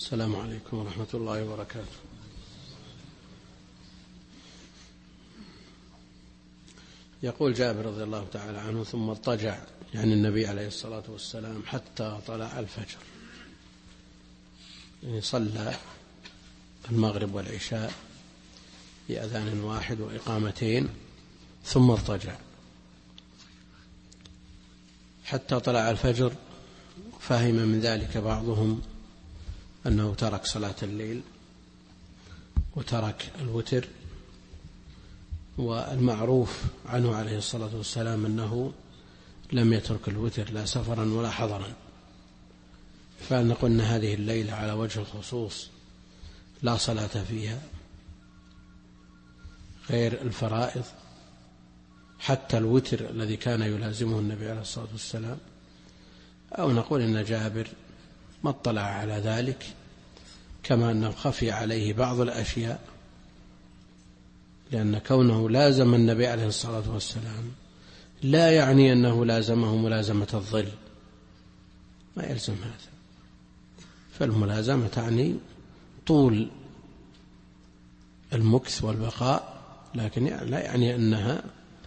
السلام عليكم ورحمة الله وبركاته. يقول جابر رضي الله تعالى عنه: ثم اضطجع، يعني النبي عليه الصلاة والسلام، حتى طلع الفجر، يعني صلى المغرب والعشاء بأذان واحد وإقامتين ثم اضطجع حتى طلع الفجر. فهم من ذلك بعضهم أنه ترك صلاة الليل وترك الوتر، والمعروف عنه عليه الصلاة والسلام أنه لم يترك الوتر لا سفرا ولا حضرا، فنقول أن هذه الليلة على وجه الخصوص لا صلاة فيها غير الفرائض، حتى الوتر الذي كان يلازمه النبي عليه الصلاة والسلام. أو نقول إن جابر ما اطلع على ذلك، كما أنه خفي عليه بعض الأشياء، لأن كونه لازم النبي عليه الصلاة والسلام لا يعني أنه لازمه ملازمة الظل، ما يلزم هذا، فالملازمة تعني طول المكث والبقاء، لكن لا يعني أنها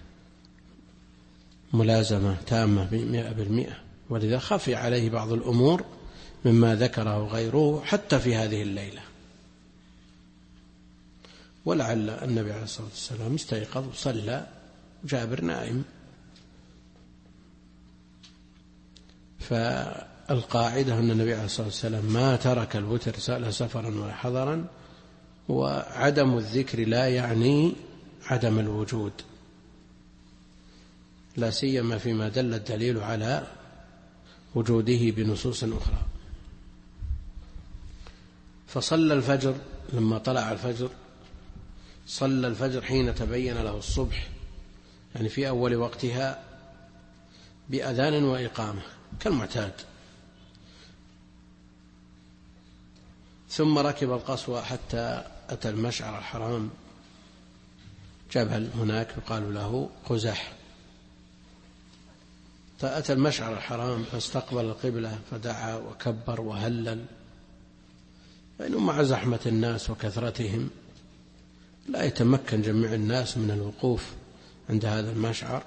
ملازمة تامة 100%. ولذا خفي عليه بعض الأمور مما ذكره غيره حتى في هذه الليلة، ولعل النبي عليه الصلاة والسلام استيقظ وصلى جابر نائم. فالقاعدة أن النبي عليه الصلاة والسلام ما ترك الوتر لا سفرا ولا حضرا، وعدم الذكر لا يعني عدم الوجود، لا سيما فيما دل الدليل على وجوده بنصوص أخرى. فصلى الفجر لما طلع الفجر، صلى الفجر حين تبين له الصبح، يعني في أول وقتها، بأذان وإقامة كالمعتاد، ثم ركب القصوى حتى أتى المشعر الحرام، جبل هناك يقال له قزح، فأتى المشعر الحرام فاستقبل القبلة فدعا وكبر وهلل، فإنه مع زحمة الناس وكثرتهم لا يتمكن جميع الناس من الوقوف عند هذا المشعر،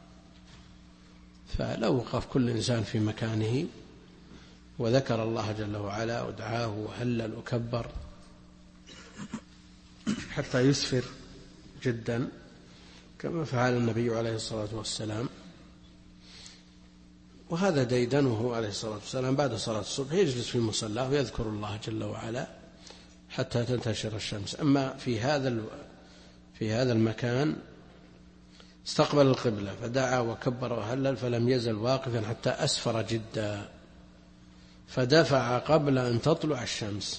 فلو وقف كل إنسان في مكانه وذكر الله جل وعلا ودعاه وهلل وكبر حتى يسفر جدا كما فعل النبي عليه الصلاة والسلام. وهذا ديدنه عليه الصلاة والسلام بعد صلاة الصبح، يجلس في مصلاه ويذكر الله جل وعلا حتى تنتشر الشمس. أما في هذا المكان استقبل القبلة فدعا وكبر وهلل، فلم يزل واقفا حتى أسفر جدا، فدفع قبل أن تطلع الشمس،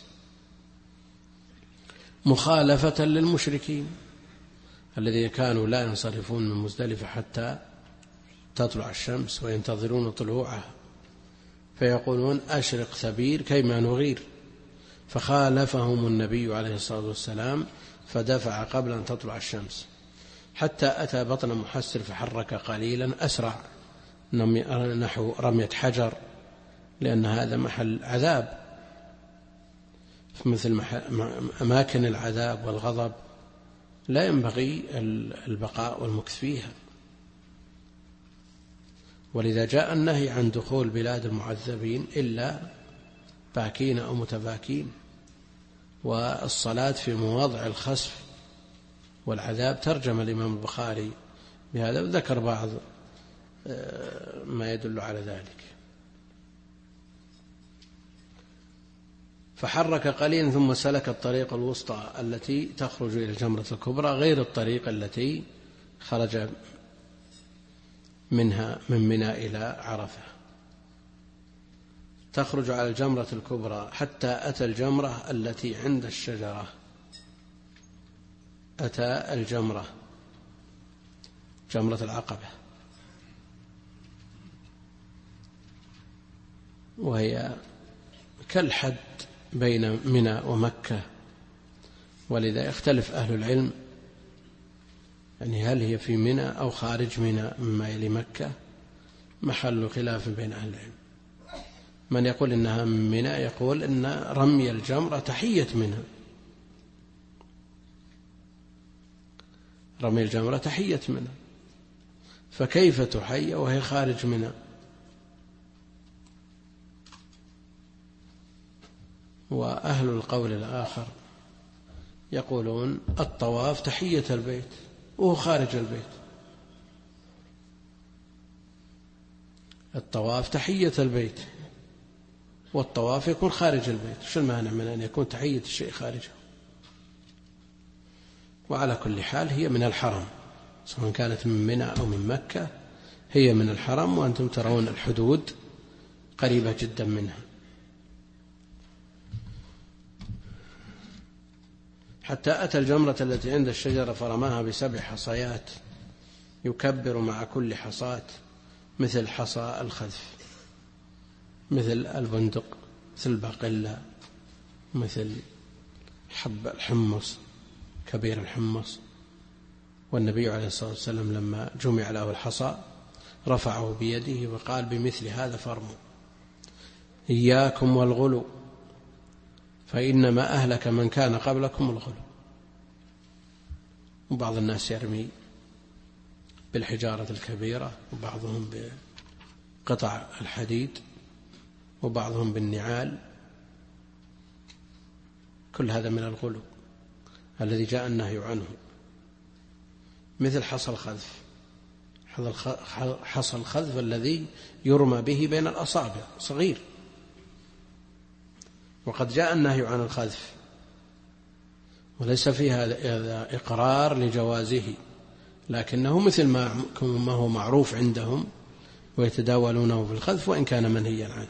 مخالفة للمشركين الذين كانوا لا ينصرفون من مزدلفة حتى تطلع الشمس وينتظرون طلوعها، فيقولون أشرق ثبير كيما نغير، فخالفهم النبي عليه الصلاة والسلام فدفع قبل أن تطلع الشمس، حتى أتى بطن محسر فحرك قليلا، أسرع نحو رمية حجر، لأن هذا محل عذاب، مثل أماكن العذاب والغضب لا ينبغي البقاء والمكث فيها. ولذا جاء النهي عن دخول بلاد المعذبين إلا باكين أو متباكين، والصلاة في مواضع الخسف والعذاب ترجم الإمام البخاري بهذا، وذكر بعض ما يدل على ذلك. فحرك قليلا ثم سلك الطريق الوسطى التي تخرج إلى الجمرة الكبرى، غير الطريق التي خرج منها من منى إلى عرفة، تخرج على الجمرة الكبرى حتى أتى الجمرة التي عند الشجرة، أتى الجمرة جمرة العقبة، وهي كالحد بين منى ومكة، ولذا يختلف أهل العلم، يعني هل هي في منى أو خارج منى مما يلي مكة، محل خلاف بين أهل العلم. من يقول إنها من منى يقول إن رمي الجمرة تحية منها، رمي الجمرة تحية منها، فكيف تحيى وهي خارج منها؟ وأهل القول الآخر يقولون الطواف تحية البيت وهو خارج البيت، الطواف تحية البيت والطواف يكون خارج البيت، شو المانع من أن يكون تحية الشيء خارجه؟ وعلى كل حال هي من الحرم، سواء كانت من منى أو من مكة هي من الحرم، وأنتم ترون الحدود قريبة جدا منها. حتى أتى الجمرة التي عند الشجرة فرماها ب7 حصيات يكبر مع كل حصاة مثل حصى الخذف، مثل البندق، مثل الباقلة، مثل حب الحمص، كبير الحمص. والنبي عليه الصلاة والسلام لما جمع له الحصى رفعه بيده وقال بمثل هذا فارموا، إياكم والغلو فإنما أهلك من كان قبلكم الغلو. وبعض الناس يرمي بالحجارة الكبيرة، وبعضهم بقطع الحديد، وبعضهم بالنعال، كل هذا من الغلو الذي جاء النهي عنه. مثل حصى الخذف، حصى الخذف الذي يرمى به بين الأصابع صغير، وقد جاء النهي عن الخذف وليس فيه هذا إقرار لجوازه، لكنه مثل ما هو معروف عندهم ويتداولونه في الخذف وإن كان منهيا عنه.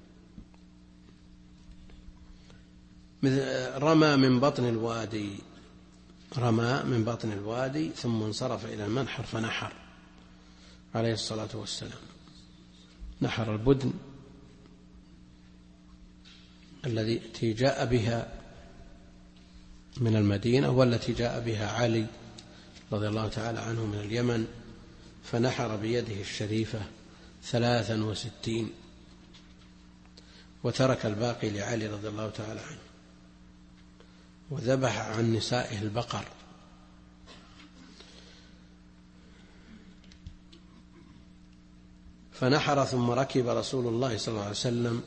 رمى من بطن الوادي، رمى من بطن الوادي ثم انصرف إلى المنحر فنحر عليه الصلاة والسلام، نحر البدن التي جاء بها من المدينة والتي جاء بها علي رضي الله تعالى عنه من اليمن، فنحر بيده الشريفة 63 وترك الباقي لعلي رضي الله تعالى عنه، وذبح عن نسائه البقر. فنحر ثم ركب رسول الله صلى الله عليه وسلم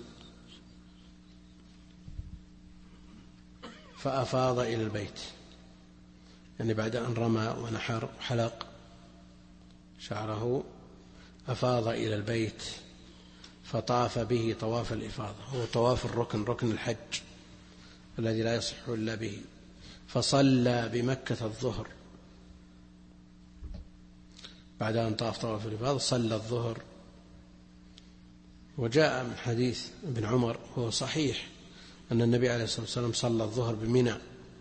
فأفاض إلى البيت، يعني بعد أن رمى ونحر حلق شعره أفاض إلى البيت فطاف به طواف الإفاضة، هو طواف الركن، ركن الحج الذي لا يصح إلا به. فصلى بمكة الظهر، بعد أن طاف طواف الإفاضة صلى الظهر. وجاء من حديث ابن عمر وهو صحيح أن النبي عليه الصلاة والسلام صلى الظهر بمنى،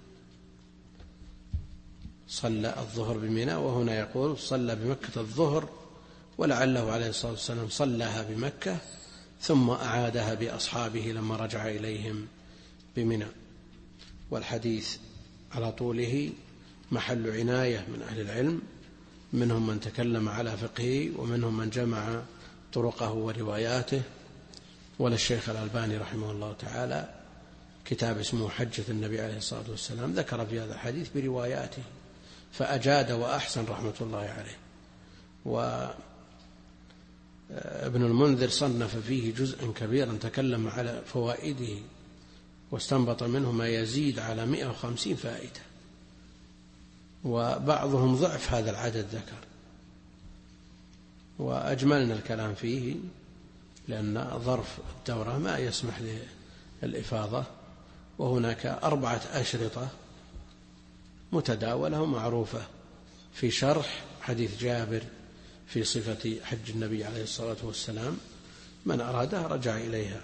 صلى الظهر بمنى، وهنا يقول صلى بمكة الظهر، ولعله عليه الصلاة والسلام صلىها بمكة ثم أعادها بأصحابه لما رجع إليهم بمنى. والحديث على طوله محل عناية من أهل العلم، منهم من تكلم على فقهه ومنهم من جمع طرقه ورواياته. وللشيخ الألباني رحمه الله تعالى كتاب اسمه حجة النبي عليه الصلاة والسلام، ذكر في هذا الحديث برواياته فأجاد وأحسن رحمة الله عليه. وابن المنذر صنف فيه جزءا كبيرا تكلم على فوائده واستنبط منه ما يزيد على 150 فائدة، وبعضهم ضعف هذا العدد ذكر، وأجملنا الكلام فيه لأن ظرف الدورة ما يسمح للإفاضة، وهناك 4 أشرطة متداولة ومعروفة في شرح حديث جابر في صفة حج النبي عليه الصلاة والسلام، من أرادها رجع إليها.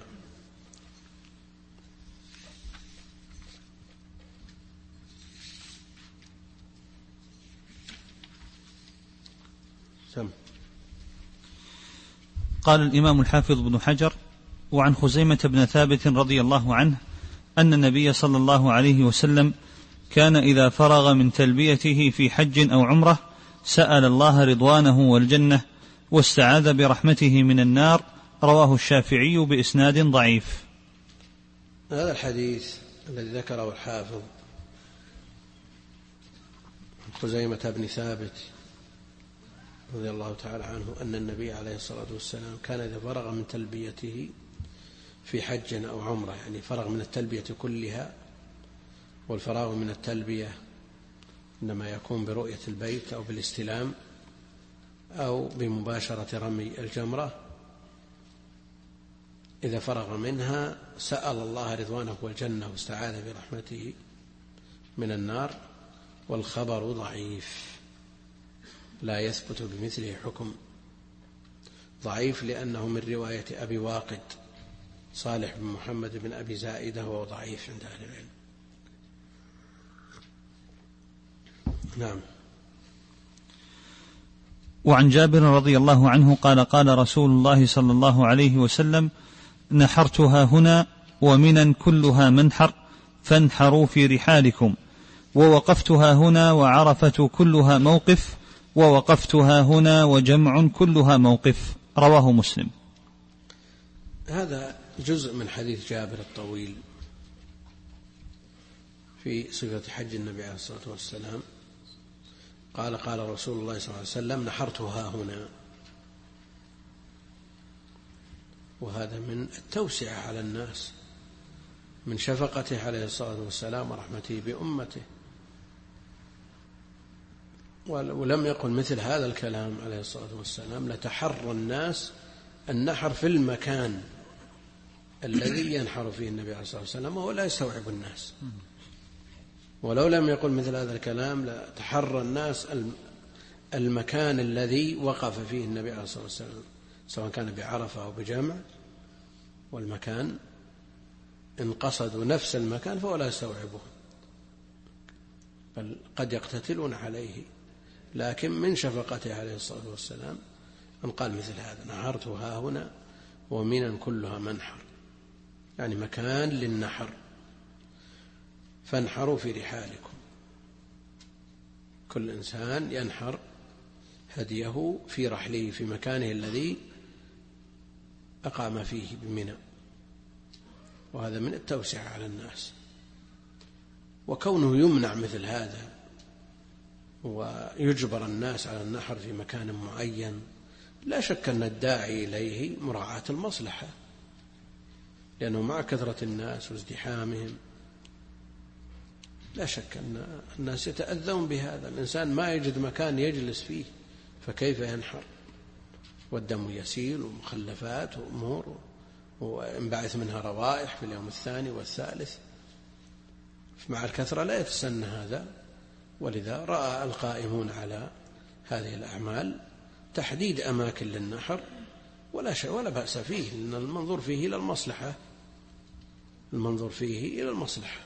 قال الإمام الحافظ بن حجر: وعن خزيمة بن ثابت رضي الله عنه أن النبي صلى الله عليه وسلم كان إذا فرغ من تلبيته في حج أو عمرة سأل الله رضوانه والجنة، واستعاذ برحمته من النار، رواه الشافعي بإسناد ضعيف. هذا الحديث الذي ذكره الحافظ خزيمة بن ثابت رضي الله تعالى عنه أن النبي عليه الصلاة والسلام كان إذا فرغ من تلبيته في حج أو عمرة، يعني فرغ من التلبية كلها، والفراغ من التلبية إنما يكون برؤية البيت أو بالاستلام أو بمباشرة رمي الجمرة، إذا فرغ منها سأل الله رضوانه والجنة واستعاذ برحمته من النار، والخبر ضعيف لا يثبت بمثله حكم. ضعيف لأنه من رواية أبي واقد صالح بن محمد بن أبي زائدة، وهو ضعيف عند أهل العلم. نعم. وعن جابر رضي الله عنه قال قال رسول الله صلى الله عليه وسلم: نحرتها هنا ومنا كلها منحر فانحروا في رحالكم، ووقفتها هنا وعرفة كلها موقف، ووقفتها هنا وجمع كلها موقف. رواه مسلم. هذا جزء من حديث جابر الطويل في صفة حج النبي عليه الصلاة والسلام. قال قال رسول الله صلى الله عليه وسلم: نحرتها هنا، وهذا من التوسعة على الناس، من شفقته عليه الصلاة والسلام ورحمته بأمته. ولم يقل مثل هذا الكلام عليه الصلاة والسلام: لتحرى الناس النحر في المكان الذي ينحر فيه النبي عليه الصلاة والسلام، وهو لا يستوعب الناس. ولو لم يقل مثل هذا الكلام لتحرى الناس المكان الذي وقف فيه النبي عليه الصلاة والسلام، سواء كان بعرفة أو بجمع، والمكان إن قصدوا نفس المكان فهو لا يستوعبه، بل قد يقتتلون عليه. لكن من شفقته عليه الصلاة والسلام أن قال مثل هذا: نحرتها هنا ومنا كلها منحر، يعني مكان للنحر، فانحروا في رحالكم. كل إنسان ينحر هديه في رحله في مكانه الذي أقام فيه بمنى، وهذا من التوسعة على الناس. وكونه يمنع مثل هذا ويجبر الناس على النحر في مكان معين، لا شك أن الداعي إليه مراعاة المصلحة، لأنه مع كثرة الناس وازدحامهم لا شك أن الناس يتأذون بهذا. الإنسان ما يجد مكان يجلس فيه فكيف ينحر؟ والدم يسيل ومخلفات وأمور، وينبعث منها روائح في اليوم الثاني والثالث، مع الكثرة لا يتسنى هذا. ولذا رأى القائمون على هذه الأعمال تحديد أماكن للنحر، ولا شيء ولا بأس فيه، لأن المنظور فيه إلى المصلحة، المنظور فيه إلى المصلحة.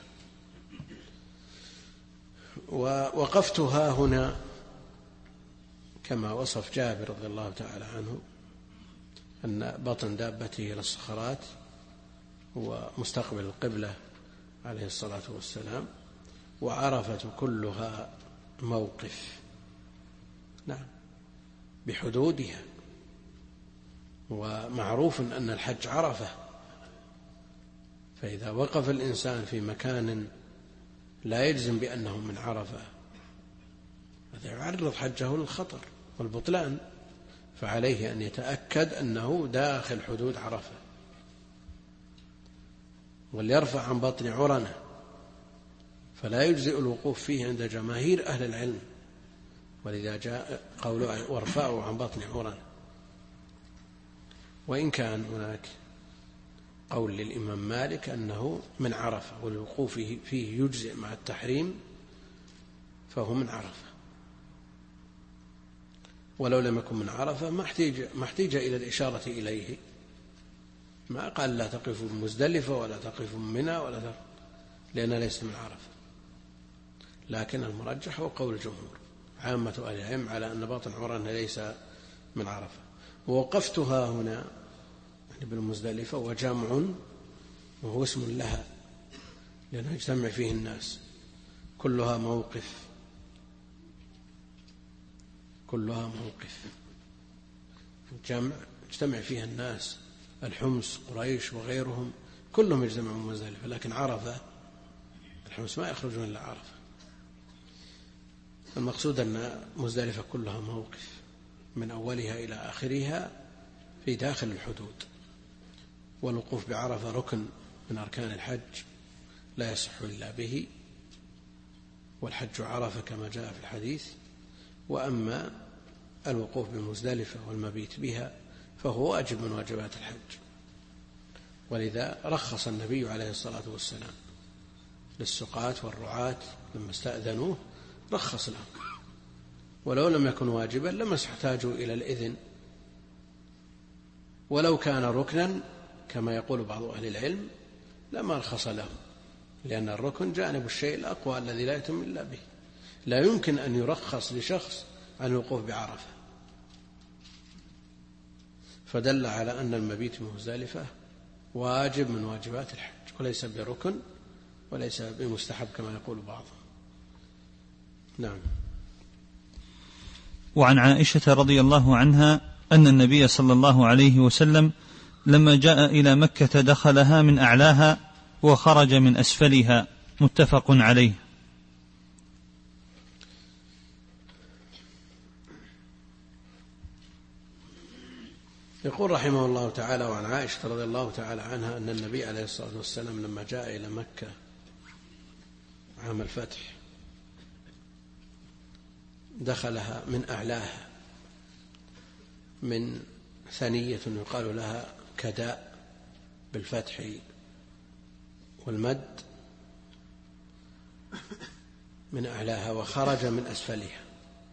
ووقفتها هنا كما وصف جابر رضي الله تعالى عنه، أن بطن دابته إلى الصخرات ومستقبل القبلة عليه الصلاة والسلام، وعرفة كلها موقف، نعم، بحدودها. ومعروف أن الحج عرفة، فإذا وقف الإنسان في مكان لا يجزم بأنه من عرفة هذا يعرض حجه للخطر والبطلان، فعليه أن يتأكد أنه داخل حدود عرفة، وليرفع عن بطن عرنة، فلا يجزئ الوقوف فيه عند جماهير أهل العلم، ولذا جاء قوله: وارفعوا عن بطن عرنة. وإن كان هناك قول للإمام مالك أنه من عرفة، والوقوف فيه يجزئ مع التحريم، فهو من عرفة. ولو لم يكن من عرفة ما احتاج إلى الإشارة إليه، ما قال لا تقفوا بمزدلفة ولا تقفوا بمنى لأنها ليست من عرفة. لكن المرجح هو قول الجمهور عامة أهل العلم على أن باطن عرنة ليس من عرفة. ووقفتها هنا بالمزدلفة وجمع، وهو اسم لها لأنه يجتمع فيه الناس، كلها موقف، كلها موقف، الجمع يجتمع فيها الناس الحمص قريش وغيرهم كلهم يجتمعون مزدلفة، لكن عرفة الحمص ما يخرجون إلا عرفة. المقصود أن مزدلفة كلها موقف من أولها إلى آخرها في داخل الحدود، والوقوف بعرفة ركن من أركان الحج لا يصح إلا به، والحج عرفة كما جاء في الحديث. وأما الوقوف بمزدلفة والمبيت بها فهو واجب من واجبات الحج، ولذا رخص النبي عليه الصلاة والسلام للسقاة والرعاة لما استأذنوه، رخص لهم، ولو لم يكن واجبا لما احتاجوا إلى الإذن، ولو كان ركنا كما يقول بعض أهل العلم لما رخص لهم، لأن الركن جانب الشيء الأقوى الذي لا يتم إلا به، لا يمكن أن يرخص لشخص عن الوقوف بعرفة. فدل على أن المبيت بمزدلفة واجب من واجبات الحج، وليس بركن وليس بمستحب كما يقول بعضهم. نعم. وعن عائشة رضي الله عنها أن النبي صلى الله عليه وسلم لما جاء إلى مكة دخلها من أعلاها وخرج من أسفلها، متفق عليه. يقول رحمه الله تعالى: وعن عائشة رضي الله تعالى عنها أن النبي عليه الصلاة والسلام لما جاء إلى مكة عام الفتح دخلها من أعلاها، من ثنية يقال لها كداء بالفتح والمد، من أعلاها، وخرج من أسفلها،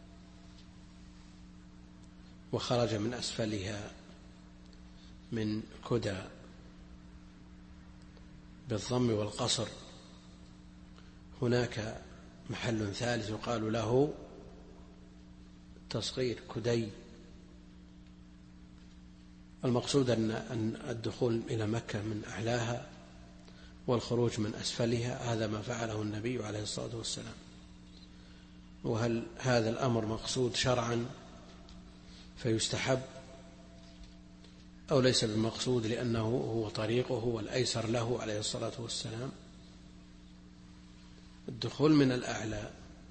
وخرج من أسفلها من كدى بالضم والقصر. هناك محل ثالث يقال له تصغير كدي. المقصود أن الدخول إلى مكة من أعلاها والخروج من أسفلها هذا ما فعله النبي عليه الصلاة والسلام. وهل هذا الأمر مقصود شرعا فيستحب أو ليس بمقصود لأنه هو طريقه والأيسر له عليه الصلاة والسلام؟ الدخول من الأعلى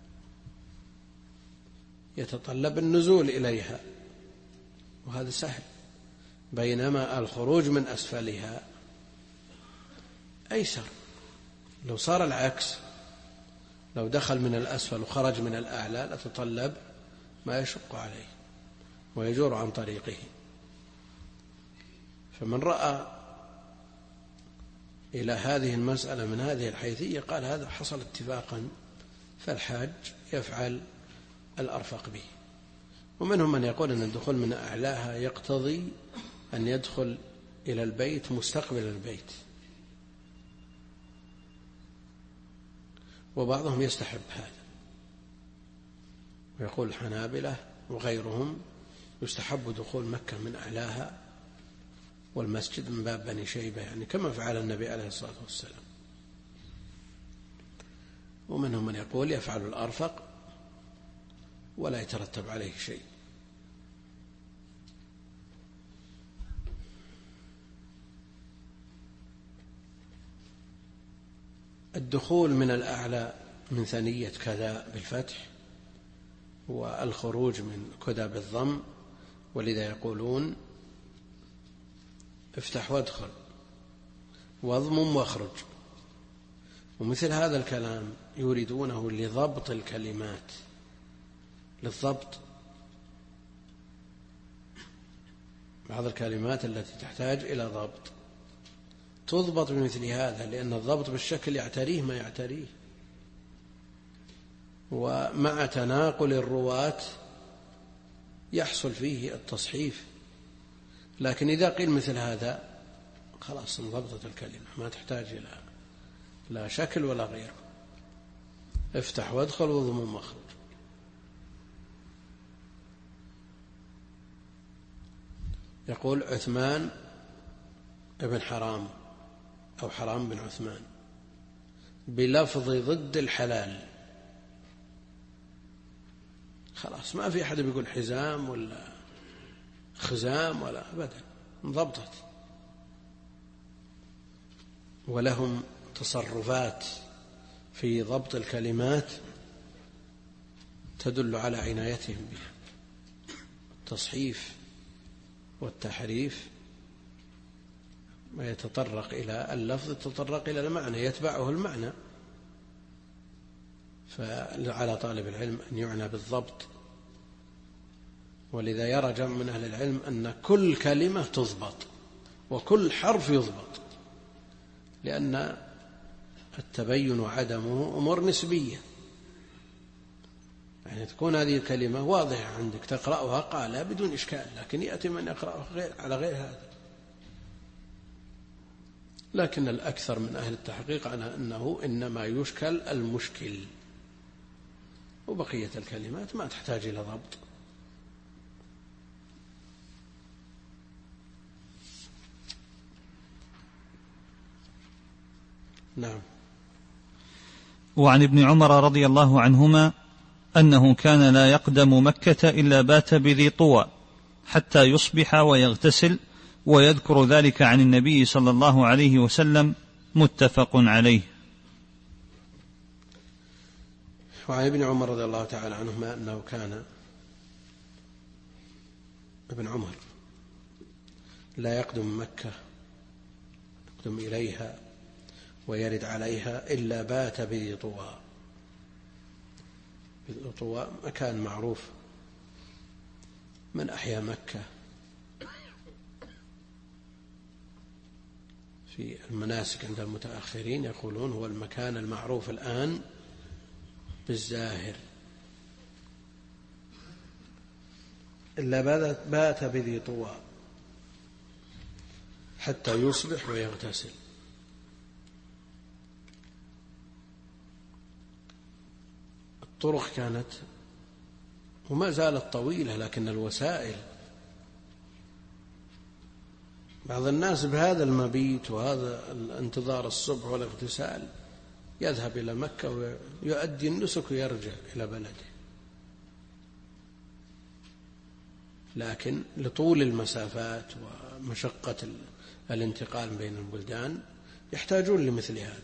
يتطلب النزول إليها وهذا سهل، بينما الخروج من أسفلها أيسر. لو صار العكس، لو دخل من الأسفل وخرج من الأعلى لتطلب ما يشق عليه ويجور عن طريقه. فمن رأى إلى هذه المسألة من هذه الحيثية قال هذا حصل اتفاقا، فالحاج يفعل الأرفق به. ومنهم من يقول أن الدخول من أعلاها يقتضي أن يدخل إلى البيت مستقبل البيت، وبعضهم يستحب هذا، ويقول الحنابلة وغيرهم يستحب دخول مكة من أعلاها والمسجد من باب بني شيبة، يعني كما فعل النبي عليه الصلاة والسلام. ومنهم من يقول يفعل الأرفق ولا يترتب عليه شيء. الدخول من الأعلى من ثنية كذا بالفتح، والخروج من كذا بالضم، ولذا يقولون افتح وادخل واضمم واخرج. ومثل هذا الكلام يريدونه لضبط الكلمات، للضبط بعض الكلمات التي تحتاج إلى ضبط تضبط بمثل هذا، لأن الضبط بالشكل يعتريه ما يعتريه، ومع تناقل الرواة يحصل فيه التصحيف. لكن إذا قيل مثل هذا خلاص انضبطت الكلمة، ما تحتاج إلى لا شكل ولا غيره. افتح وادخل وضمم واخرج. يقول عثمان ابن حرام أو حرام بن عثمان بلفظ ضد الحلال، خلاص ما في أحد بيقول حزام ولا خزام ولا أبدا، انضبطت ولهم تصرفات في ضبط الكلمات تدل على عنايتهم بها. التصحيف والتحريف ما يتطرق إلى اللفظ يتطرق إلى المعنى، يتبعه المعنى، فعلى طالب العلم أن يعنى بالضبط. ولذا يرى جمع من أهل العلم أن كل كلمة تضبط وكل حرف يضبط، لأن التبين وعدمه أمور نسبية. يعني تكون هذه الكلمة واضحة عندك تقرأها قالها بدون إشكال، لكن يأتي من يقرأها على غير هذا. لكن الأكثر من أهل التحقيق على أنه إنما يشكل المشكل، وبقية الكلمات ما تحتاج إلى ضبط. نعم. وعن ابن عمر رضي الله عنهما أنه كان لا يقدم مكة إلا بات بذي طوى حتى يصبح ويغتسل، ويذكر ذلك عن النبي صلى الله عليه وسلم، متفق عليه. وعن ابن عمر رضي الله تعالى عنهما أنه كان ابن عمر لا يقدم مكة، يقدم إليها ويرد عليها إلا بات بذي طوى. بذي طوى مكان معروف من أحياء مكة في المناسك عند المتأخرين، يقولون هو المكان المعروف الآن بالزاهر. إلا بات بذي طوى حتى يصبح ويغتسل. الطرق كانت وما زالت طويلة، لكن الوسائل، بعض الناس بهذا المبيت وهذا الانتظار الصبح والاغتسال يذهب إلى مكة ويؤدي النسك ويرجع إلى بلده، لكن لطول المسافات ومشقة الانتقال بين البلدان يحتاجون لمثل هذا.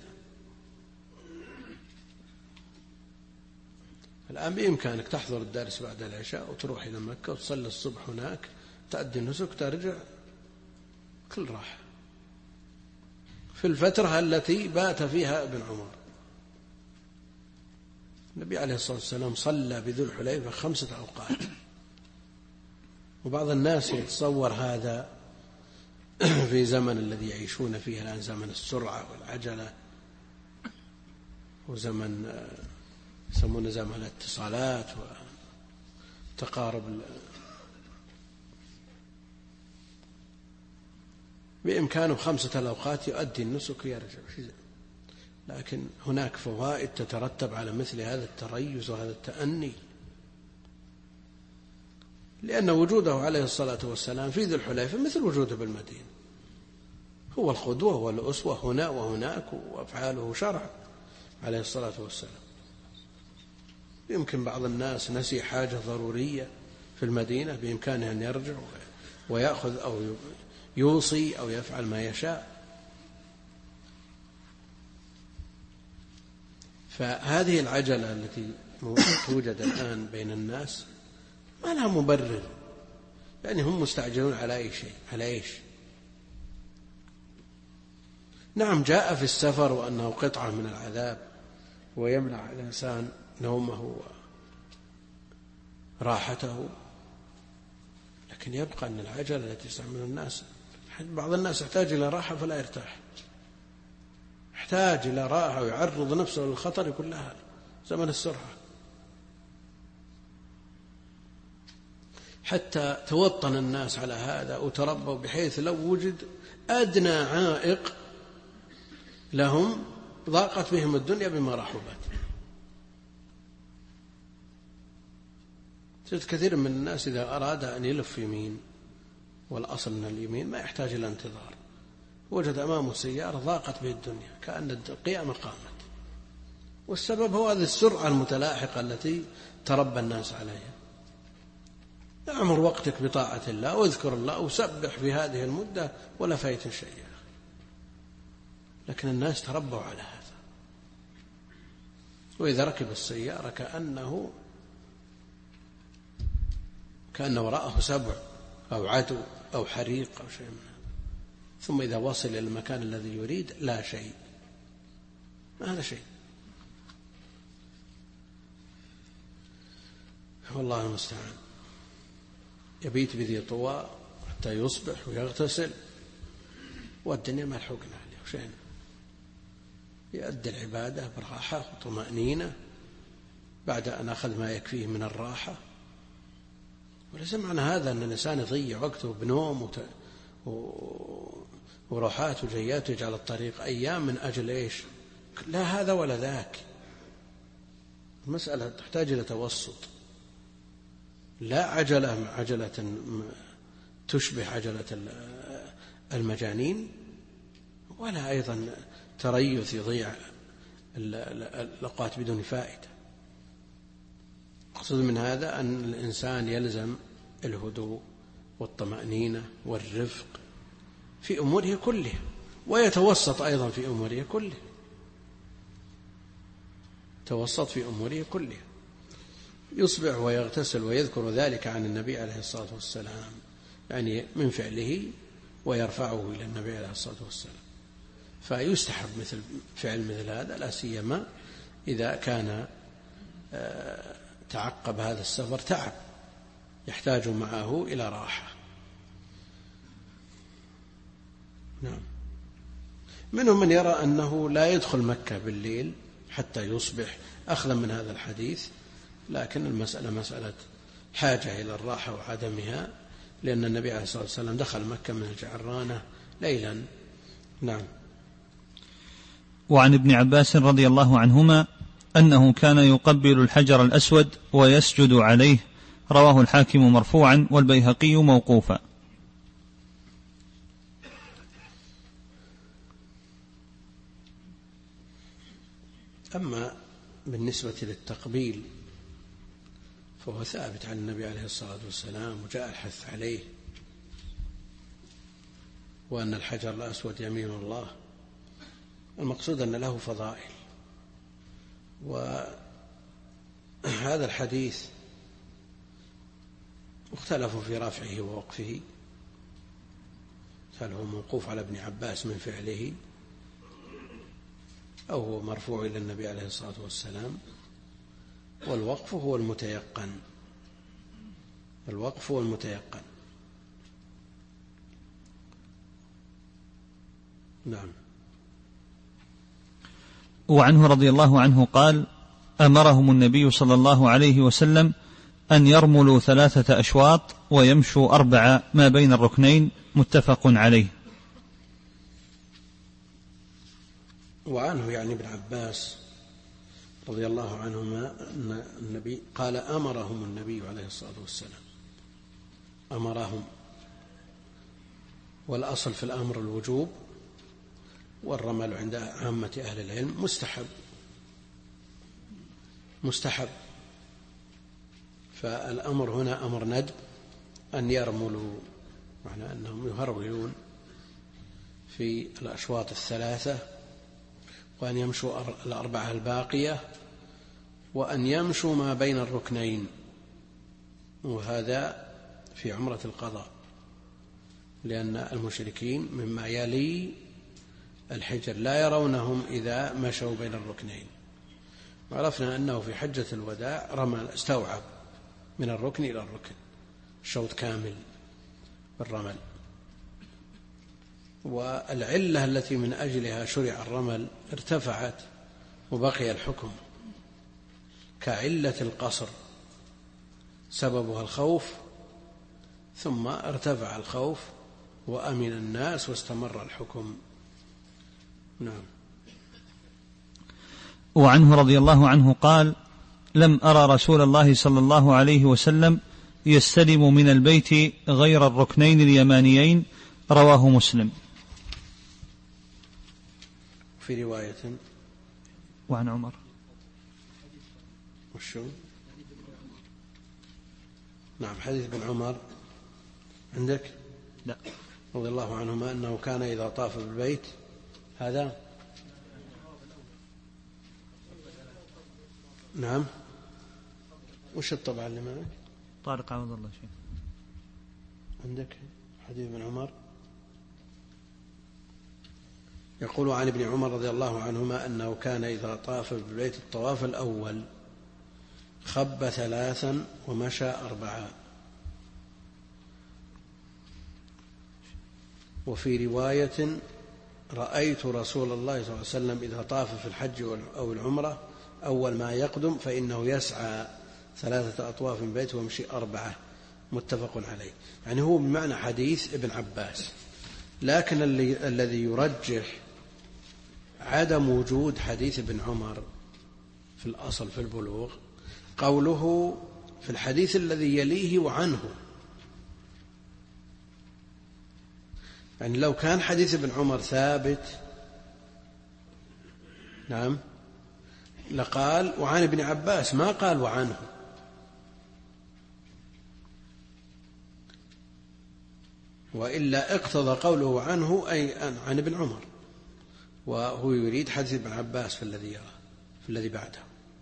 الآن بإمكانك تحضر الدرس بعد العشاء وتروح إلى مكة وتصلي الصبح هناك، تأدي النسك، ترجع كل راحة، في الفترة التي بات فيها ابن عمر. النبي عليه الصلاة والسلام صلى بذو الحليفة 5 أوقات، وبعض الناس يتصور هذا في زمن الذي يعيشون فيه الآن، زمن السرعة والعجلة، وزمن يسمونه زمن الاتصالات وتقارب. بإمكانه 5 الأوقات يؤدي النسك ويرجع، لكن هناك فوائد تترتب على مثل هذا التريث وهذا التأني، لأن وجوده عليه الصلاة والسلام في ذي الحليفة مثل وجوده بالمدينة، هو القدوة والأسوة هنا وهناك، وأفعاله شرع عليه الصلاة والسلام. يمكن بعض الناس نسي حاجة ضرورية في المدينة، بإمكانه أن يرجع ويأخذ أو يوصي أو يفعل ما يشاء. فهذه العجلة التي توجد الآن بين الناس ما لها مبرر، يعني هم مستعجلون على أي شيء، على إيش؟ نعم جاء في السفر وأنه قطعة من العذاب ويمنع الإنسان نومه وراحته، لكن يبقى أن العجلة التي يستعمل الناس، بعض الناس يحتاج إلى راحة فلا يرتاح، يحتاج إلى راحة ويعرض نفسه للخطر كلها، زمن السرعة، حتى توطن الناس على هذا وتربوا، بحيث لو وجد أدنى عائق لهم ضاقت بهم الدنيا بما رحبت. كثير من الناس إذا أراد أن يلف يمين، والأصل من اليمين ما يحتاج إلى انتظار، وجد أمامه سيارة ضاقت به الدنيا كأن القيامة قامت، والسبب هو هذه السرعة المتلاحقة التي تربى الناس عليها. اعمر وقتك بطاعة الله واذكر الله وسبح في هذه المدة ولا فايت شيء. لكن الناس تربوا على هذا، وإذا ركب السيارة كأن وراءه سبع أو عدو أو حريق أو شيء من هذا، ثم إذا وصل إلى المكان الذي يريد لا شيء، ما هذا شيء. والله المستعان. يبيت بذي طوى حتى يصبح ويغتسل والدنيا ما الحقنا عليه وشيء، يؤدي العبادة براحة وطمأنينة بعد أن أخذ ما يكفيه من الراحة. وليس معنى هذا أن الإنسان يضيع وقته بنوم وروحات وجيات ويجعل الطريق أيام من أجل إيش؟ لا هذا ولا ذاك. المسألة تحتاج إلى توسط، لا عجلة تشبه عجلة المجانين، ولا أيضا تريث يضيع الأوقات بدون فائدة. أقصد من هذا أن الإنسان يلزم الهدوء والطمأنينة والرفق في أموره كلها، ويتوسط أيضا في أموره كلها، توسط في أموره كلها. يصبح ويغتسل ويذكر ذلك عن النبي عليه الصلاة والسلام، يعني من فعله ويرفعه إلى النبي عليه الصلاة والسلام. فيستحب فعل مثل هذا، لا سيما إذا كان تعقب هذا السفر تعب يحتاج معه إلى راحة. نعم. منهم من يرى أنه لا يدخل مكة بالليل حتى يصبح أخذا من هذا الحديث، لكن المسألة مسألة حاجة إلى الراحة وعدمها، لأن النبي عليه الصلاة والسلام دخل مكة من الجعرانة ليلا. نعم. وعن ابن عباس رضي الله عنهما أنه كان يقبل الحجر الأسود ويسجد عليه، رواه الحاكم مرفوعا والبيهقي موقوفا. أما بالنسبة للتقبيل فهو ثابت عن النبي عليه الصلاة والسلام، وجاء الحث عليه، وأن الحجر الأسود يمين الله. المقصود أن له فضائل، وهذا الحديث اختلفوا في رفعه ووقفه، هل هو موقوف على ابن عباس من فعله أو هو مرفوع إلى النبي عليه الصلاة والسلام. والوقف هو المتيقن، الوقف هو المتيقن. نعم. وعنه رضي الله عنه قال: أمرهم النبي صلى الله عليه وسلم أن يرملوا 3 أشواط ويمشوا 4 ما بين الركنين، متفق عليه. وعنه يعني ابن عباس رضي الله عنهما أن النبي قال: أمرهم النبي عليه الصلاة والسلام، أمرهم. والأصل في الأمر الوجوب، والرمل عند عامة أهل العلم مستحب. فالأمر هنا أمر ندب، أن يرملوا، معنى أنهم يهرولون في الأشواط 3، وأن يمشوا 4 الباقية، وأن يمشوا ما بين الركنين، وهذا في عمرة القضاء، لأن المشركين مما يلي الحجر لا يرونهم إذا مشوا بين الركنين. وعرفنا أنه في حجة الوداع رمل، استوعب من الركن إلى الركن شوط كامل بالرمل. والعلة التي من أجلها شرع الرمل ارتفعت وبقي الحكم، كعلة القصر سببها الخوف، ثم ارتفع الخوف وأمن الناس واستمر الحكم. نعم. وعنه رضي الله عنه قال: لم أرى رسول الله صلى الله عليه وسلم يستلم من البيت غير الركنين اليمانيين، رواه مسلم. في رواية وعن عمر وشو؟ نعم، حديث ابن عمر عندك؟ لا. رضي الله عنهما أنه كان إذا طاف بالبيت، هذا نعم. وش الطبعة اللي معك؟ طارق عوض الله شيخ. عندك حديث ابن عمر يقول عن ابن عمر رضي الله عنهما أنه كان إذا طاف بالبيت الطواف الأول خب 3 ومشى 4. وفي رواية رأيت رسول الله صلى الله عليه وسلم إذا طاف في الحج أو العمرة أول ما يقدم فإنه يسعى 3 أطواف من بيته ويمشي 4. متفق عليه. يعني هو بمعنى حديث ابن عباس، لكن الذي يرجح عدم وجود حديث ابن عمر في الأصل في البلوغ قوله في الحديث الذي يليه وعنه. يعني لو كان حديث ابن عمر ثابت نعم لقال وعن ابن عباس، ما قال وعنه. وإلا اقتضى قوله عنه أي عن ابن عمر، وهو يريد حديث ابن عباس في الذي بعده.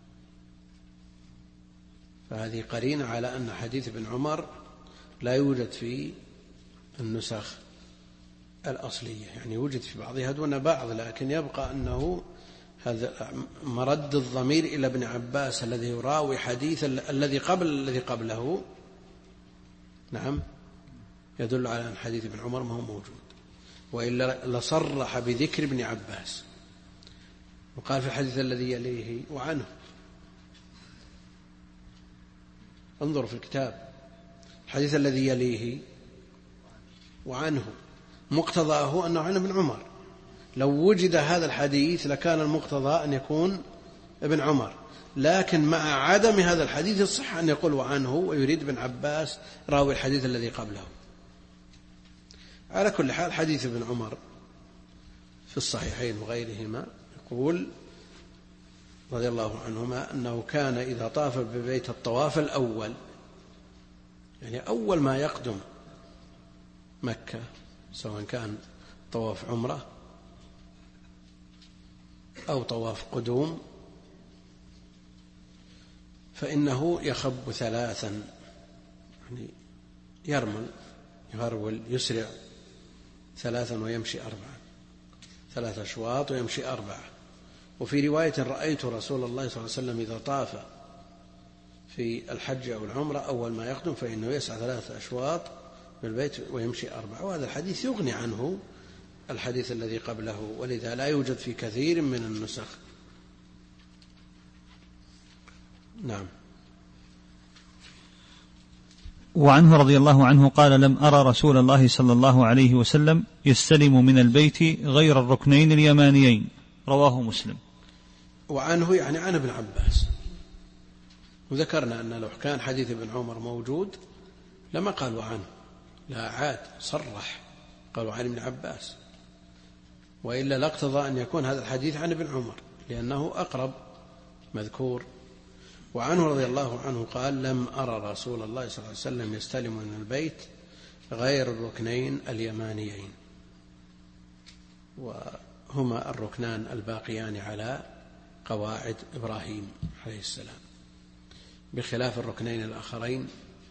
فهذه قرينة على أن حديث ابن عمر لا يوجد في النسخ الأصلية، يعني يوجد في بعضها دون بعض، لكن يبقى أنه هذا مرد الضمير إلى ابن عباس الذي يراوي حديث الذي قبله نعم يدل على أن حديث ابن عمر ما هو موجود، وإلا لصرح بذكر ابن عباس وقال في الحديث الذي يليه وعنه. انظر في الكتاب الحديث الذي يليه وعنه مقتضاه أنه عن ابن عمر. لو وجد هذا الحديث لكان المقتضى أن يكون ابن عمر، لكن مع عدم هذا الحديث يصح أن يقول وعنه ويريد ابن عباس راوي الحديث الذي قبله. على كل حال حديث ابن عمر في الصحيحين وغيرهما يقول رضي الله عنهما أنه كان إذا طاف ببيت الطواف الأول، يعني أول ما يقدم مكة سواء كان طواف عمرة أو طواف قدوم، فإنه يخب 3، يعني يهرول يسرع 3 ويمشي 4، 3 أشواط ويمشي 4. وفي رواية رأيت رسول الله صلى الله عليه وسلم إذا طاف في الحج أو العمرة أول ما يقدم فإنه يسعى 3 أشواط بالبيت ويمشي 4. وهذا الحديث يغني عنه الحديث الذي قبله، ولذا لا يوجد في كثير من النسخ. نعم. وعنه رضي الله عنه قال لم أرى رسول الله صلى الله عليه وسلم يستلم من البيت غير الركنين اليمانيين. رواه مسلم. وعنه يعني عن ابن عباس، وذكرنا أن لو كان حديث ابن عمر موجود لما قالوا عنه، لا عاد صرح قالوا عن ابن عباس، وإلا لاقتضى أن يكون هذا الحديث عن ابن عمر لأنه أقرب مذكور. وعنه رضي الله عنه قال لم أرى رسول الله صلى الله عليه وسلم يستلم من البيت غير الركنين اليمانيين، وهما الركنان الباقيان على قواعد إبراهيم عليه السلام، بخلاف الركنين الآخرين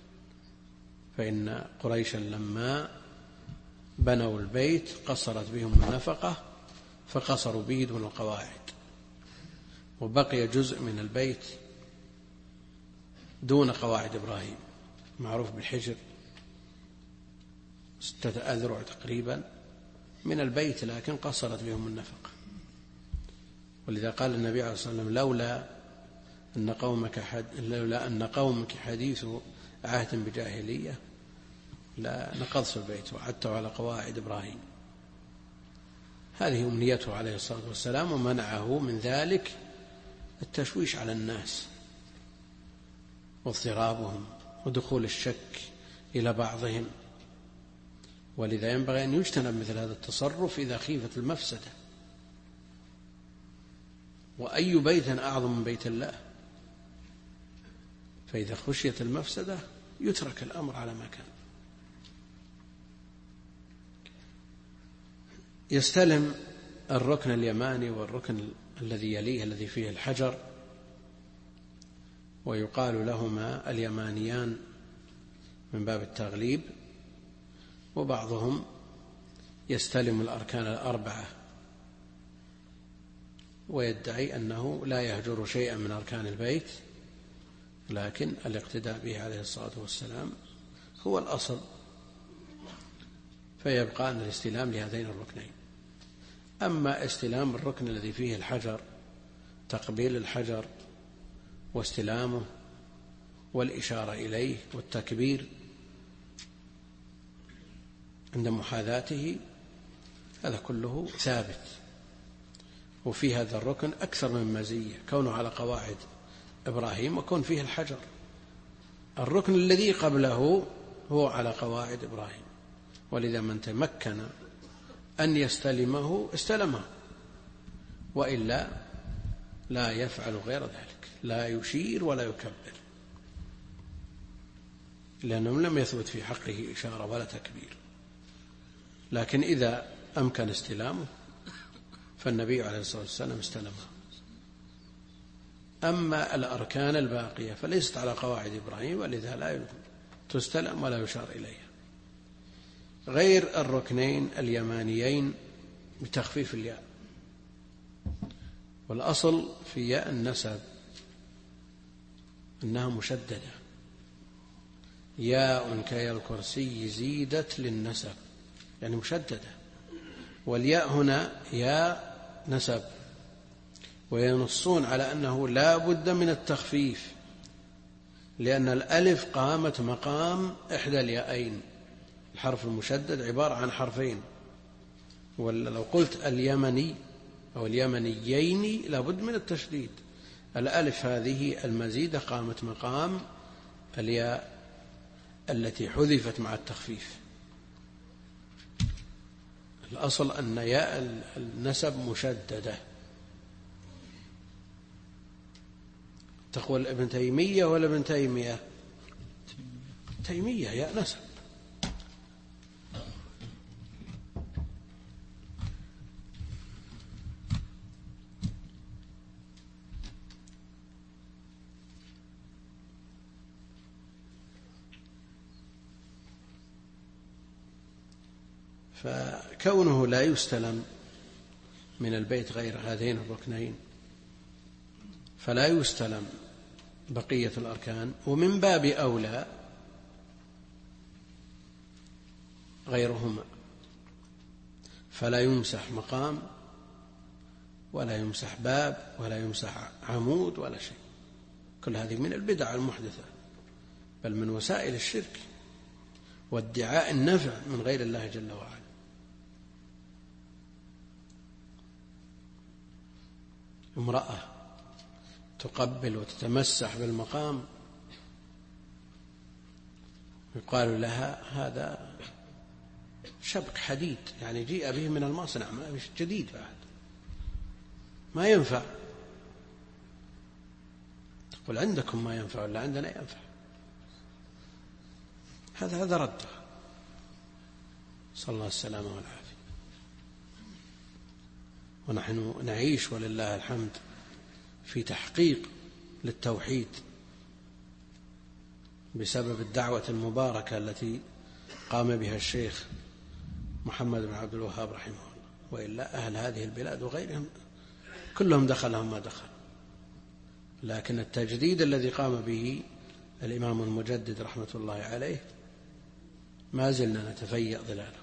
فإن قريشا لما بنوا البيت قصرت بهم النفقة فقصروا به دون القواعد، وبقي جزء من البيت دون قواعد إبراهيم معروف بالحجر 6 أذرع تقريبا من البيت، لكن قصرت بهم النفقة. ولذا قال النبي عليه الصلاة والسلام لولا أن قومك حديث عهد بجاهلية لا نقضت البيت وعدته على قواعد إبراهيم. هذه أمنيته عليه الصلاة والسلام، ومنعه من ذلك التشويش على الناس واضطرابهم ودخول الشك إلى بعضهم، ولذا ينبغي أن يجتنب مثل هذا التصرف إذا خيفت المفسدة. وأي بيت أعظم من بيت الله؟ فإذا خشيت المفسدة يترك الأمر على ما كان. يستلم الركن اليماني والركن الذي يليه الذي فيه الحجر ويقال لهما اليمانيان من باب التغليب، وبعضهم يستلم الأركان الأربعة ويدعي أنه لا يهجر شيئا من أركان البيت، لكن الاقتداء به عليه الصلاة والسلام هو الأصل، فيبقى أن الاستلام لهذين الركنين. أما استلام الركن الذي فيه الحجر، تقبيل الحجر واستلامه والإشارة إليه والتكبير عند محاذاته، هذا كله ثابت. وفي هذا الركن أكثر من مزية، كونه على قواعد إبراهيم وكون فيه الحجر. الركن الذي قبله هو على قواعد إبراهيم، ولذا من تمكن أن يستلمه استلمه، وإلا لا يفعل غير ذلك، لا يشير ولا يكبر، لأنه لم يثبت في حقه إشارة ولا تكبير. لكن إذا أمكن استلامه فالنبي عليه الصلاة والسلام استلمه. أما الأركان الباقية فليست على قواعد إبراهيم، ولذا لا تستلم ولا يشار إليها، غير الركنين اليمانيين بتخفيف الياء. والأصل في ياء النسب أنها مشددة، ياء كيا الكرسي زيدت للنسب، يعني مشددة. والياء هنا ياء نسب، وينصون على أنه لا بد من التخفيف، لأن الألف قامت مقام إحدى الياءين. الحرف المشدد عبارة عن حرفين، ولا لو قلت اليمني أو اليمنيين لابد من التشديد. الألف هذه المزيدة قامت مقام الياء التي حذفت مع التخفيف. الأصل أن ياء النسب مشددة. تقول ابن تيمية ولا ابن تيمية؟ تيمية ياء نسب. فكونه لا يستلم من البيت غير هذين الركنين فلا يستلم بقية الأركان، ومن باب أولى غيرهما، فلا يمسح مقام ولا يمسح باب ولا يمسح عمود ولا شيء. كل هذه من البدع المحدثة، بل من وسائل الشرك وادعاء النفع من غير الله جل وعلا. امرأة تقبل وتتمسح بالمقام يقال لها هذا شبك حديد، يعني جيء به من المصنع، ما فيش جديد بعد، ما ينفع. تقول عندكم ما ينفع ولا عندنا ينفع؟ هذا ردها، صلى الله السلامة والعافية. ونحن نعيش ولله الحمد في تحقيق للتوحيد بسبب الدعوة المباركة التي قام بها الشيخ محمد بن عبد الوهاب رحمه الله، وإلا أهل هذه البلاد وغيرهم كلهم دخلهم ما دخل. لكن التجديد الذي قام به الإمام المجدد رحمة الله عليه ما زلنا نتفيأ ظلاله،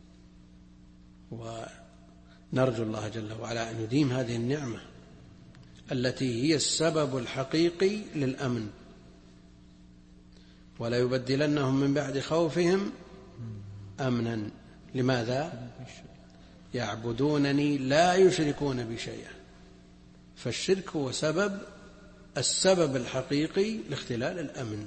ونرجو الله جل وعلا أن يديم هذه النعمة التي هي السبب الحقيقي للأمن. ولا يبدلنهم من بعد خوفهم أمنا. لماذا؟ يعبدونني لا يشركون بي شيئا. فالشرك هو السبب الحقيقي لاختلال الأمن.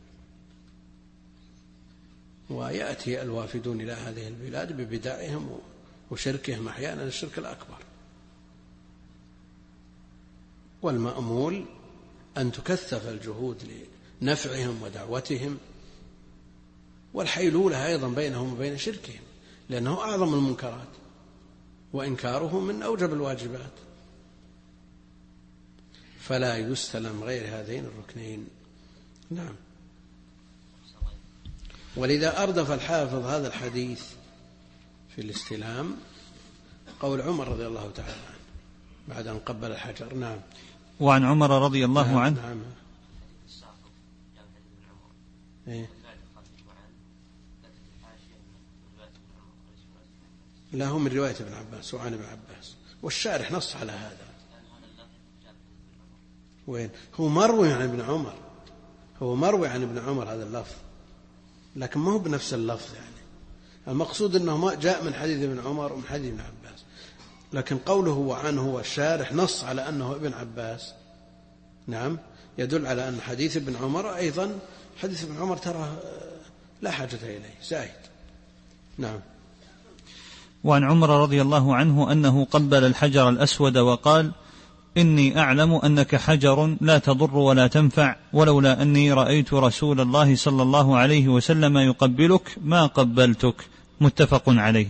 ويأتي الوافدون إلى هذه البلاد ببدائهم وشركهم، أحيانا الشرك الأكبر. والمأمول أن تكثف الجهود لنفعهم ودعوتهم، والحيلولة أيضا بينهم وبين شركهم، لأنه أعظم المنكرات وإنكاره من أوجب الواجبات. فلا يستلم غير هذين الركنين. نعم. ولذا أردف الحافظ هذا الحديث في الاستلام قول عمر رضي الله تعالى عنه بعد أن قبل الحجر. نعم. وعن عمر رضي الله عنه. نعم. إيه؟ لا، هو من رواية ابن عباس وعن ابن عباس، والشارح نص على هذا. وين هو مروي عن ابن عمر، هو مروي عن ابن عمر هذا اللفظ، لكن ما هو بنفس اللفظ. يعني المقصود أنه ما جاء من حديث ابن عمر ومن حديث ابن عباس، لكن قوله وعنه والشارح نص على أنه ابن عباس. نعم، يدل على أن حديث ابن عمر أيضا حديث ابن عمر ترى لا حاجة إليه، زايد. نعم. وعن عمر رضي الله عنه أنه قبل الحجر الأسود وقال: إني أعلم أنك حجر لا تضر ولا تنفع، ولولا أني رأيت رسول الله صلى الله عليه وسلم يقبلك ما قبلتك. متفق عليه.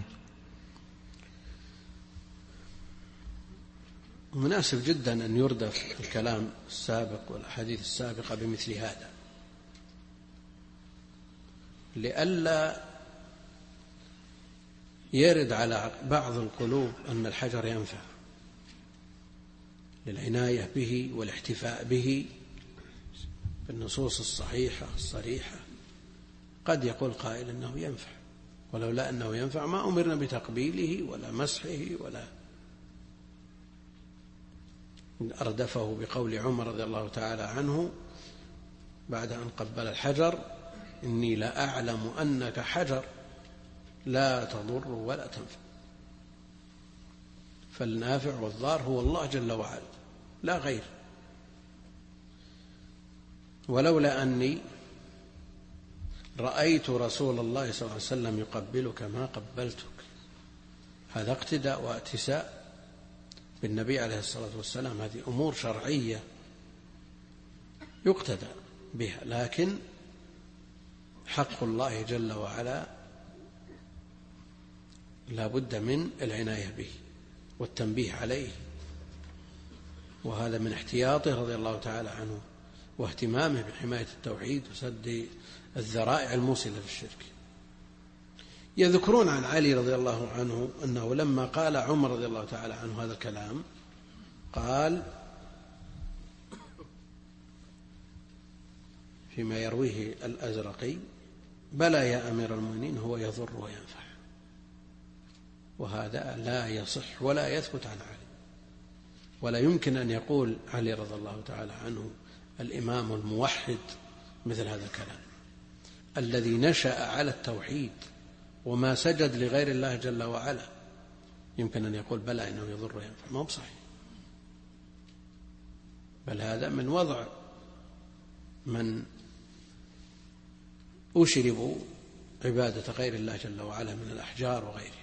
مناسب جدا أن يردف الكلام السابق والأحاديث السابقة بمثل هذا، لئلا يرد على بعض القلوب أن الحجر ينفع للعناية به والاحتفاء به بالنصوص الصحيحة الصريحة. قد يقول قائل أنه ينفع، ولولا أنه ينفع ما أمرنا بتقبيله ولا مسحه ولا. أردفه بقول عمر رضي الله تعالى عنه بعد أن قبل الحجر: إني لا أعلم أنك حجر لا تضر ولا تنفع. فالنافع والضار هو الله جل وعلا لا غير. ولولا أني رأيت رسول الله صلى الله عليه وسلم يقبلك ما قبلتك. هذا اقتداء واتساء بالنبي عليه الصلاة والسلام. هذه أمور شرعية يقتدى بها، لكن حق الله جل وعلا لا بد من العناية به والتنبيه عليه، وهذا من احتياطه رضي الله تعالى عنه واهتمامه بحماية التوحيد وسد الذرائع الموصلة للشرك. يذكرون عن علي رضي الله عنه أنه لما قال عمر رضي الله تعالى عنه هذا الكلام قال فيما يرويه الأزرقي: بلى يا أمير المؤمنين هو يضر وينفع. وهذا لا يصح ولا يثبت عن علي، ولا يمكن أن يقول علي رضي الله تعالى عنه الإمام الموحد مثل هذا الكلام الذي نشأ على التوحيد وما سجد لغير الله جل وعلا، يمكن أن يقول بلى إنه يضر وينفع؟ ما هو صحيح. بل هذا من وضع من أشربوا عبادة غير الله جل وعلا من الأحجار وغيرها.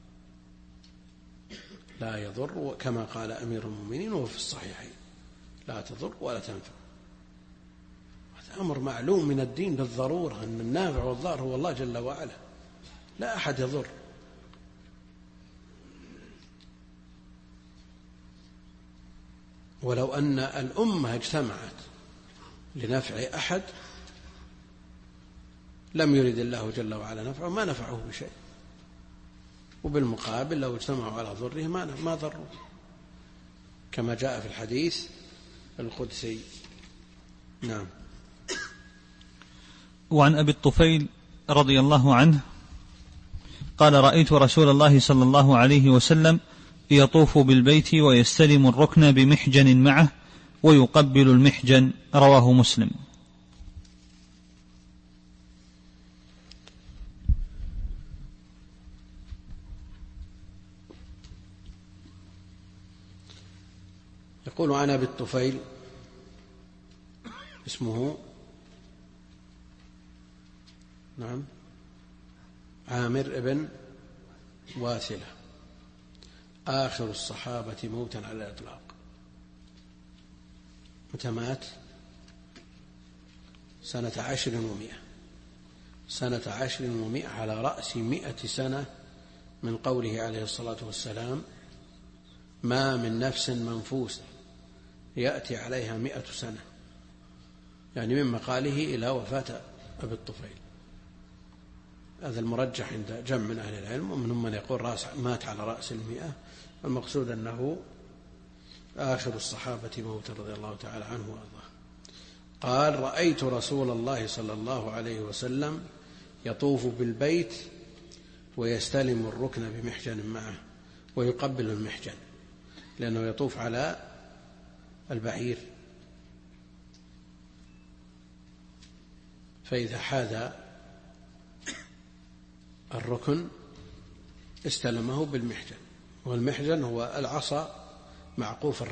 لا يضر، كما قال أمير المؤمنين وهو في الصحيحين: لا تضر ولا تنفع. هذا أمر معلوم من الدين بالضرورة، أن النافع والضار هو الله جل وعلا، لا أحد يضر. ولو أن الأمة اجتمعت لنفع أحد لم يرد الله جل وعلا نفعه ما نفعه بشيء، وبالمقابل لو اجتمعوا على ضره ما ضروا، كما جاء في الحديث القدسي. نعم. وعن أبي الطفيل رضي الله عنه قال: رأيت رسول الله صلى الله عليه وسلم يطوف بالبيت ويستلم الركن بمحجن معه ويقبل المحجن. رواه مسلم. يقول عن أبي الطفيل اسمه عامر بن واثلة، آخر الصحابة موتا على الإطلاق. متى مات؟ سنة 10 و100، سنة 10 و100 على رأس 100 سنة من قوله عليه الصلاة والسلام: ما من نفس منفوسة يأتي عليها 100 سنة، يعني من مقاله إلى وفاة أبي الطفيل. هذا المرجح عند جمع من أهل العلم، ومنهم من يقول مات على رأس 100. المقصود أنه آخر الصحابة موتا رضي الله تعالى عنه وأرضاه. قال: رأيت رسول الله صلى الله عليه وسلم يطوف بالبيت ويستلم الركن بمحجن معه ويقبل المحجن، لأنه يطوف على البعير، فإذا حاذ الركن استلمه بالمحجن، والمحجن هو العصا معقوف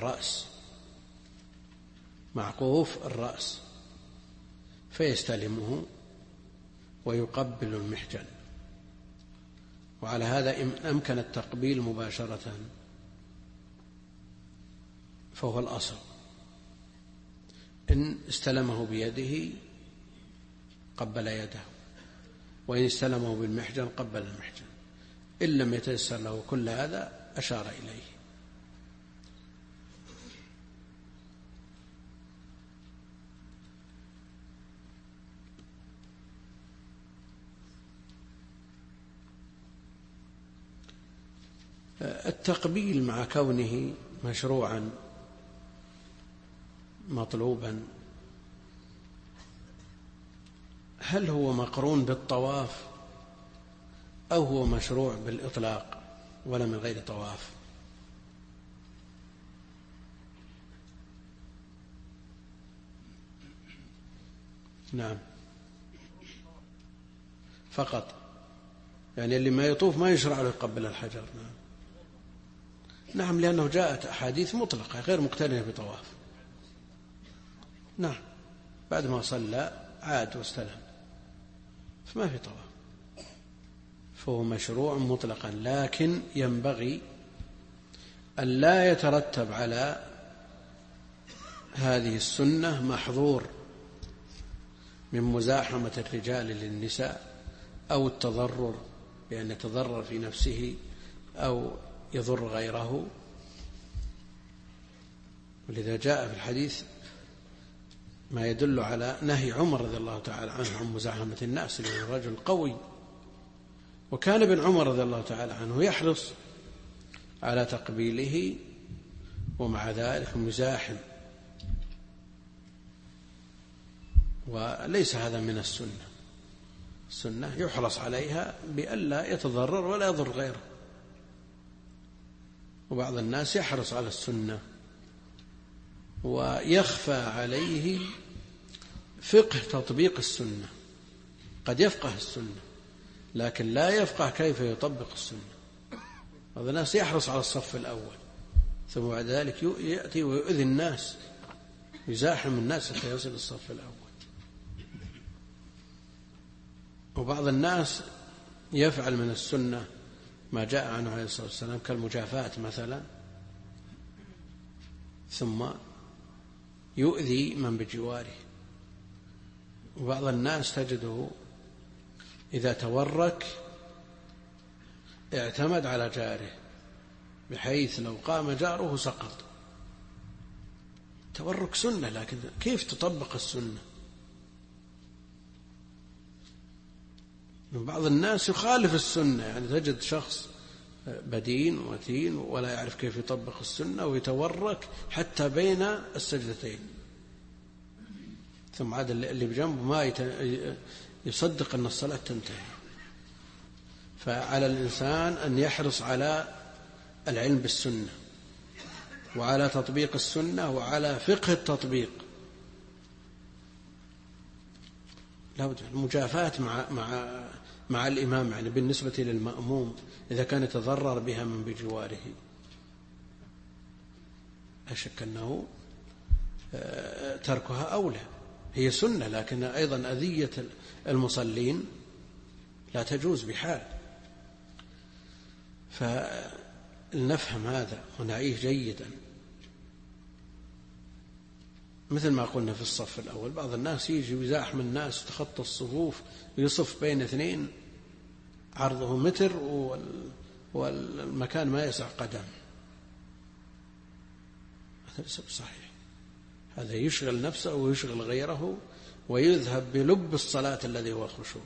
الرأس، فيستلمه ويقبل المحجن. وعلى هذا إن أمكن التقبيل مباشرة فهو الأصل، إن استلمه بيده قبل يده، وإن استلمه بالمحجن قبل المحجن. إن لم يتيسر له كل هذا أشار إليه. التقبيل مع كونه مشروعا مطلوبا، هل هو مقرون بالطواف أو هو مشروع بالإطلاق ولا من غير طواف؟ نعم، فقط، يعني اللي ما يطوف ما يشرع له يقبل الحجر. نعم، لأنه جاءت أحاديث مطلقة غير مقترنة بطواف. نعم، بعد ما صلى عاد واستلم، فما في طواف، فهو مشروع مطلقا. لكن ينبغي أن لا يترتب على هذه السنة محظور من مزاحمة الرجال للنساء أو التضرر بأن يتضرر في نفسه أو يضر غيره. ولذا جاء في الحديث ما يدل على نهي عمر رضي الله تعالى عنه عن مزاحمة الناس، لأنه رجل قوي، وكان ابن عمر رضي الله تعالى عنه يحرص على تقبيله ومع ذلك مزاحم، وليس هذا من السنة. السنة يحرص عليها بألا يتضرر ولا يضر غيره. وبعض الناس يحرص على السنة ويخفى عليه فقه تطبيق السنة، قد يفقه السنة لكن لا يفقه كيف يطبق السنة. بعض الناس يحرص على الصف الأول ثم بعد ذلك يأتي ويؤذي الناس، يزاحم الناس حتى يصل الصف الأول. وبعض الناس يفعل من السنة ما جاء عنه عليه الصلاة والسلام كالمجافاة مثلا، ثم يؤذي من بجواره. وبعض الناس تجده إذا تورك اعتمد على جاره، بحيث لو قام جاره سقط. تورك سنة، لكن كيف تطبق السنة؟ بعض الناس يخالف السنة، يعني تجد شخص بدين ومتين ولا يعرف كيف يطبق السنة ويتورك حتى بين السجدتين، ثم عاد اللي بجنبه ما يصدق أن الصلاة تنتهي. فعلى الإنسان أن يحرص على العلم بالسنة وعلى تطبيق السنة وعلى فقه التطبيق. لابد المجافاة مع الإمام، يعني بالنسبة للمأموم إذا كان يتضرر بها من بجواره. لا شك أنه تركها أولى، هي سنة، لكن أيضا أذية المصلين لا تجوز بحال. فلنفهم هذا ونعيه جيدا. مثل ما قلنا في الصف الأول، بعض الناس يجي ويزاحم الناس، تخطى الصفوف ويصف بين اثنين عرضه متر والمكان ما يسع قدم. هذا ليس بصحيح. هذا يشغل نفسه ويشغل غيره ويذهب بلب الصلاة الذي هو الخشوع.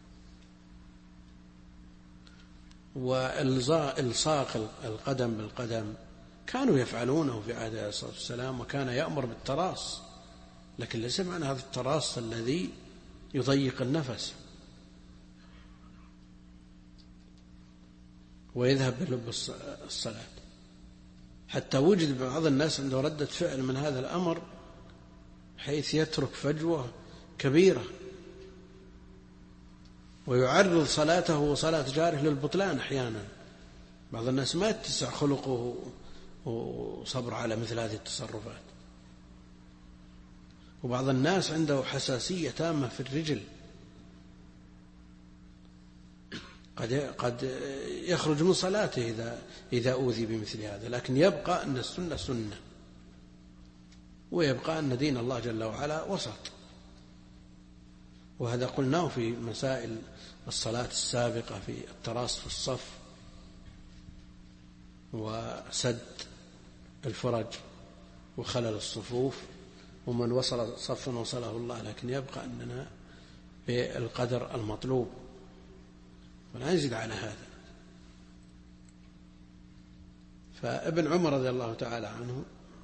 وإلصاق القدم بالقدم كانوا يفعلونه في عهد عليه الصلاة والسلام، وكان يأمر بالتراص، لكن ليس معنى هذا التراص الذي يضيق النفس ويذهب بلب الصلاة. حتى وجد بعض الناس عنده ردة فعل من هذا الأمر حيث يترك فجوة كبيرة ويعرض صلاته وصلاة جاره للبطلان. أحيانا بعض الناس ما يتسع خلقه وصبر على مثل هذه التصرفات. وبعض الناس عنده حساسية تامة في الرجل، قد يخرج من صلاته إذا أوذي بمثل هذا، لكن يبقى أن السنة سنة، ويبقى أن دين الله جل وعلا وسط. وهذا قلناه في مسائل الصلاة السابقة في التراص في الصف وسد الفرج وخلل الصفوف، ومن وصل صفا وصله الله، لكن يبقى أننا بالقدر المطلوب ولا نزيد على هذا. فابن عمر رضي الله تعالى عنه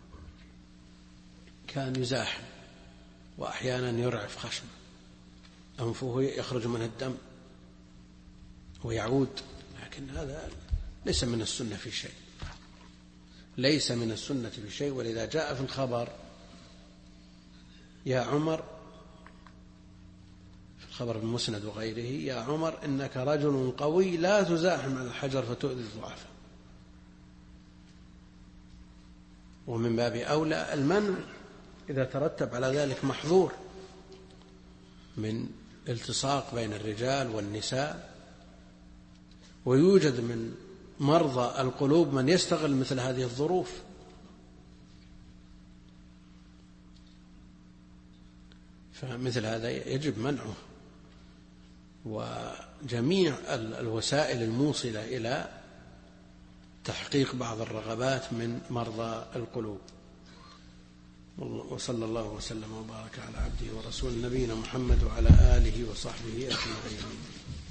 كان يزاحم وأحيانا يرعف خشمه، أنفه يخرج منه الدم ويعود، لكن هذا ليس من السنة في شيء، ليس من السنة في شيء. ولذا جاء في الخبر يا عمر، في الخبر المسند وغيره، يا عمر إنك رجل قوي لا تزاحم على الحجر فتؤذي الضعفاء. ومن باب أولى المنع إذا ترتب على ذلك محظور من التصاق بين الرجال والنساء. ويوجد من مرضى القلوب من يستغل مثل هذه الظروف، فمثل هذا يجب منعه. وجميع الوسائل الموصلة إلى تحقيق بعض الرغبات من مرضى القلوب. وصلى الله وسلم وبارك على عبده ورسول نبينا محمد وعلى آله وصحبه أجمعين.